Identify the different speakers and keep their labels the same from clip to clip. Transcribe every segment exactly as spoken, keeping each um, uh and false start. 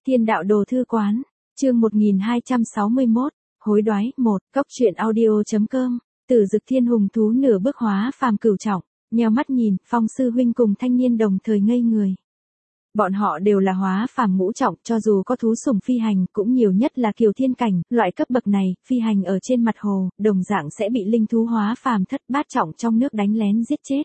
Speaker 1: Thiên đạo đồ thư quán, chương một nghìn hai trăm sáu mươi mốt, hối đoái, một, cốc truyện audio.com, Tử Dực Thiên Hùng thú nửa bước hóa phàm cửu trọng, nheo mắt nhìn, Phong sư huynh cùng thanh niên đồng thời ngây người. Bọn họ đều là hóa phàm ngũ trọng, cho dù có thú sủng phi hành cũng nhiều nhất là kiều thiên cảnh, loại cấp bậc này, phi hành ở trên mặt hồ, đồng dạng sẽ bị linh thú hóa phàm thất bát trọng trong nước đánh lén giết chết.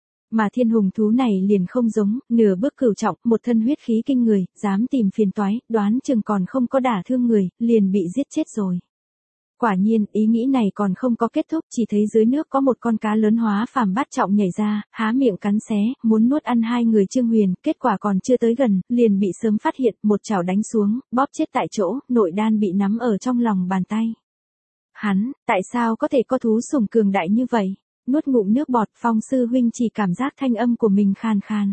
Speaker 1: Mà thiên hùng thú này liền không giống, nửa bước cửu trọng, một thân huyết khí kinh người, dám tìm phiền toái, đoán chừng còn không có đả thương người, liền bị giết chết rồi. Quả nhiên, ý nghĩ này còn không có kết thúc, chỉ thấy dưới nước có một con cá lớn hóa phàm bát trọng nhảy ra, há miệng cắn xé, muốn nuốt ăn hai người Trương Huyền, kết quả còn chưa tới gần, liền bị sớm phát hiện, một chảo đánh xuống, bóp chết tại chỗ, nội đan bị nắm ở trong lòng bàn tay. Hắn, tại sao có thể có thú sủng cường đại như vậy? Nuốt ngụm nước bọt, Phong sư huynh chỉ cảm giác thanh âm của mình khan khan.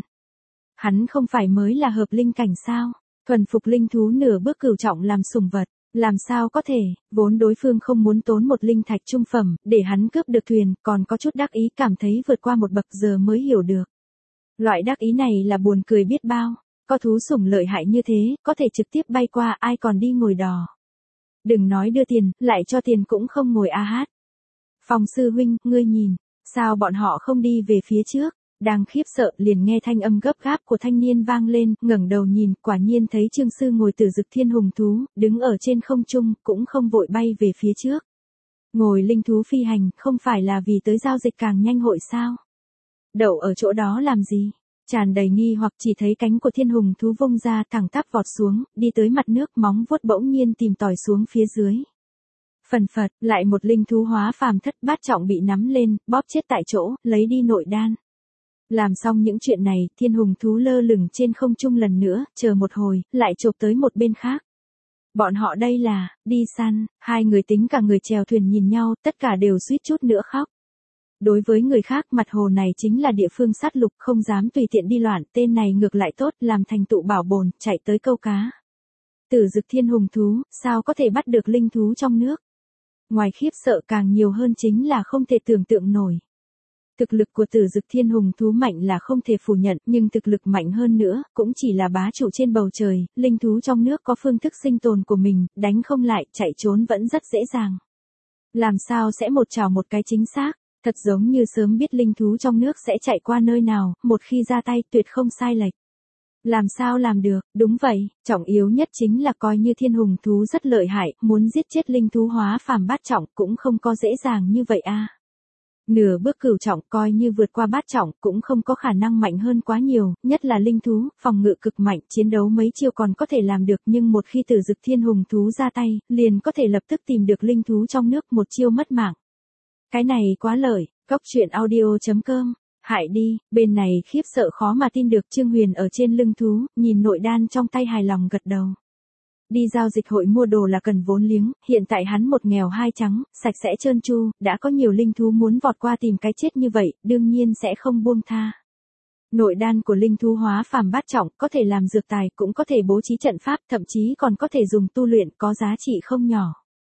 Speaker 1: Hắn không phải mới là hợp linh cảnh sao? Thuần phục linh thú nửa bước cửu trọng làm sủng vật. Làm sao có thể, vốn đối phương không muốn tốn một linh thạch trung phẩm, để hắn cướp được thuyền, còn có chút đắc ý cảm thấy vượt qua một bậc giờ mới hiểu được. Loại đắc ý này là buồn cười biết bao, có thú sủng lợi hại như thế, có thể trực tiếp bay qua ai còn đi ngồi đò. Đừng nói đưa tiền, lại cho tiền cũng không ngồi a hát. Phong sư huynh, ngươi nhìn, sao bọn họ không đi về phía trước? Đang khiếp sợ liền nghe thanh âm gấp gáp của thanh niên vang lên, ngẩng đầu nhìn, quả nhiên thấy Trương sư ngồi Tử Dực Thiên Hùng thú, đứng ở trên không trung, cũng không vội bay về phía trước. Ngồi linh thú phi hành, không phải là vì tới giao dịch càng nhanh hội sao? Đậu ở chỗ đó làm gì? Tràn đầy nghi hoặc chỉ thấy cánh của Thiên Hùng thú vung ra thẳng tắp vọt xuống, đi tới mặt nước móng vuốt bỗng nhiên tìm tòi xuống phía dưới. Phần phật, lại một linh thú hóa phàm thất bát trọng bị nắm lên, bóp chết tại chỗ, lấy đi nội đan. Làm xong những chuyện này, thiên hùng thú lơ lửng trên không trung lần nữa, chờ một hồi, lại chộp tới một bên khác. Bọn họ đây là, đi săn, hai người tính cả người chèo thuyền nhìn nhau, tất cả đều suýt chút nữa khóc. Đối với người khác, mặt hồ này chính là địa phương sát lục, không dám tùy tiện đi loạn, tên này ngược lại tốt, làm thành tụ bảo bồn, chạy tới câu cá. Tử Dực Thiên Hùng thú, sao có thể bắt được linh thú trong nước? Ngoài khiếp sợ càng nhiều hơn chính là không thể tưởng tượng nổi. Thực lực của Tử Dực Thiên Hùng thú mạnh là không thể phủ nhận, nhưng thực lực mạnh hơn nữa, cũng chỉ là bá chủ trên bầu trời, linh thú trong nước có phương thức sinh tồn của mình, đánh không lại, chạy trốn vẫn rất dễ dàng. Làm sao sẽ một chảo một cái chính xác, thật giống như sớm biết linh thú trong nước sẽ chạy qua nơi nào, một khi ra tay tuyệt không sai lệch. Làm sao làm được, đúng vậy, trọng yếu nhất chính là coi như thiên hùng thú rất lợi hại, muốn giết chết linh thú hóa phàm bát trọng cũng không có dễ dàng như vậy a. Nửa bước cửu trọng coi như vượt qua bát trọng cũng không có khả năng mạnh hơn quá nhiều, nhất là linh thú, phòng ngự cực mạnh, chiến đấu mấy chiêu còn có thể làm được nhưng một khi Tử Dực Thiên Hùng thú ra tay, liền có thể lập tức tìm được linh thú trong nước một chiêu mất mạng. Cái này quá lợi, cốc truyện audio.com. Hại đi, bên này khiếp sợ khó mà tin được Trương Huyền ở trên lưng thú, nhìn nội đan trong tay hài lòng gật đầu. Đi giao dịch hội mua đồ là cần vốn liếng, hiện tại hắn một nghèo hai trắng, sạch sẽ trơn tru, đã có nhiều linh thú muốn vọt qua tìm cái chết như vậy, đương nhiên sẽ không buông tha. Nội đan của linh thú hóa phàm bát trọng, có thể làm dược tài, cũng có thể bố trí trận pháp, thậm chí còn có thể dùng tu luyện, có giá trị không nhỏ.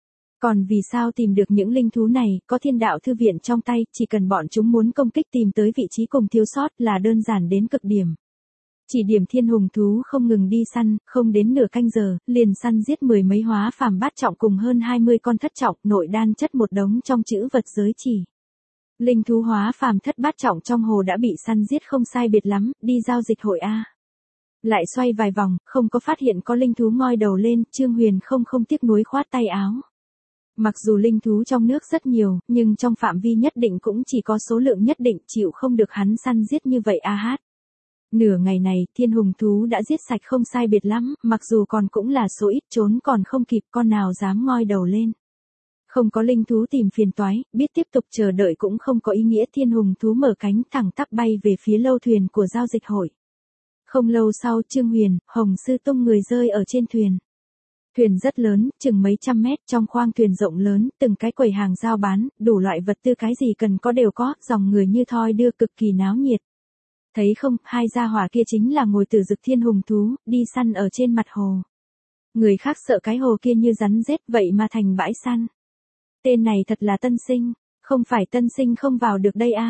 Speaker 1: Còn vì sao tìm được những linh thú này, có thiên đạo thư viện trong tay, chỉ cần bọn chúng muốn công kích tìm tới vị trí cùng thiếu sót là đơn giản đến cực điểm. Chỉ điểm thiên hùng thú không ngừng đi săn, không đến nửa canh giờ, liền săn giết mười mấy hóa phàm bát trọng cùng hơn hai mươi con thất trọng, nội đan chất một đống trong chữ vật giới chỉ. Linh thú hóa phàm thất bát trọng trong hồ đã bị săn giết không sai biệt lắm, đi giao dịch hội A. Lại xoay vài vòng, không có phát hiện có linh thú ngoi đầu lên, Trương Huyền không không tiếc nuối khoát tay áo. Mặc dù linh thú trong nước rất nhiều, nhưng trong phạm vi nhất định cũng chỉ có số lượng nhất định chịu không được hắn săn giết như vậy a hát. Nửa ngày này, thiên hùng thú đã giết sạch không sai biệt lắm, mặc dù còn cũng là số ít trốn còn không kịp con nào dám ngoi đầu lên. Không có linh thú tìm phiền toái, biết tiếp tục chờ đợi cũng không có ý nghĩa thiên hùng thú mở cánh thẳng tắp bay về phía lâu thuyền của giao dịch hội. Không lâu sau Trương Huyền, Hồng Sư tung người rơi ở trên thuyền. Thuyền rất lớn, chừng mấy trăm mét, trong khoang thuyền rộng lớn, từng cái quầy hàng giao bán, đủ loại vật tư cái gì cần có đều có, dòng người như thoi đưa cực kỳ náo nhiệt. Thấy không, hai gia hỏa kia chính là ngồi Tử Dực Thiên Hùng thú, đi săn ở trên mặt hồ. Người khác sợ cái hồ kia như rắn rết vậy mà thành bãi săn. Tên này thật là tân sinh, không phải tân sinh không vào được đây a.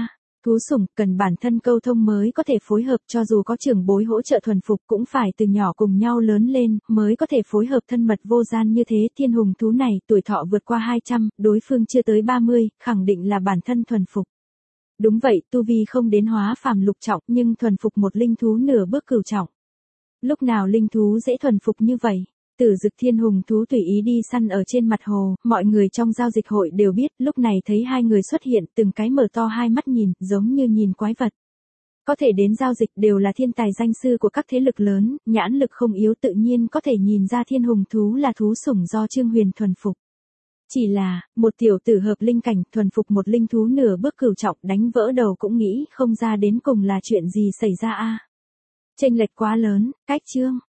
Speaker 1: Thú sủng cần bản thân câu thông mới có thể phối hợp, cho dù có trưởng bối hỗ trợ thuần phục cũng phải từ nhỏ cùng nhau lớn lên, mới có thể phối hợp thân mật vô gian như thế. Thiên hùng thú này tuổi thọ vượt qua hai trăm, đối phương chưa tới ba mươi, khẳng định là bản thân thuần phục. Đúng vậy, tu vi không đến hóa phàm lục trọng, nhưng thuần phục một linh thú nửa bước cửu trọng. Lúc nào linh thú dễ thuần phục như vậy? Tử Dực Thiên hùng thú tùy ý đi săn ở trên mặt hồ, mọi người trong giao dịch hội đều biết, lúc này thấy hai người xuất hiện, từng cái mở to hai mắt nhìn, giống như nhìn quái vật. Có thể đến giao dịch đều là thiên tài danh sư của các thế lực lớn, nhãn lực không yếu, tự nhiên có thể nhìn ra thiên hùng thú là thú sủng do Trương Huyền thuần phục. Chỉ là, một tiểu tử hợp linh cảnh thuần phục một linh thú nửa bước cửu trọng, đánh vỡ đầu cũng nghĩ không ra đến cùng là chuyện gì xảy ra a. Chênh lệch quá lớn, cách chương.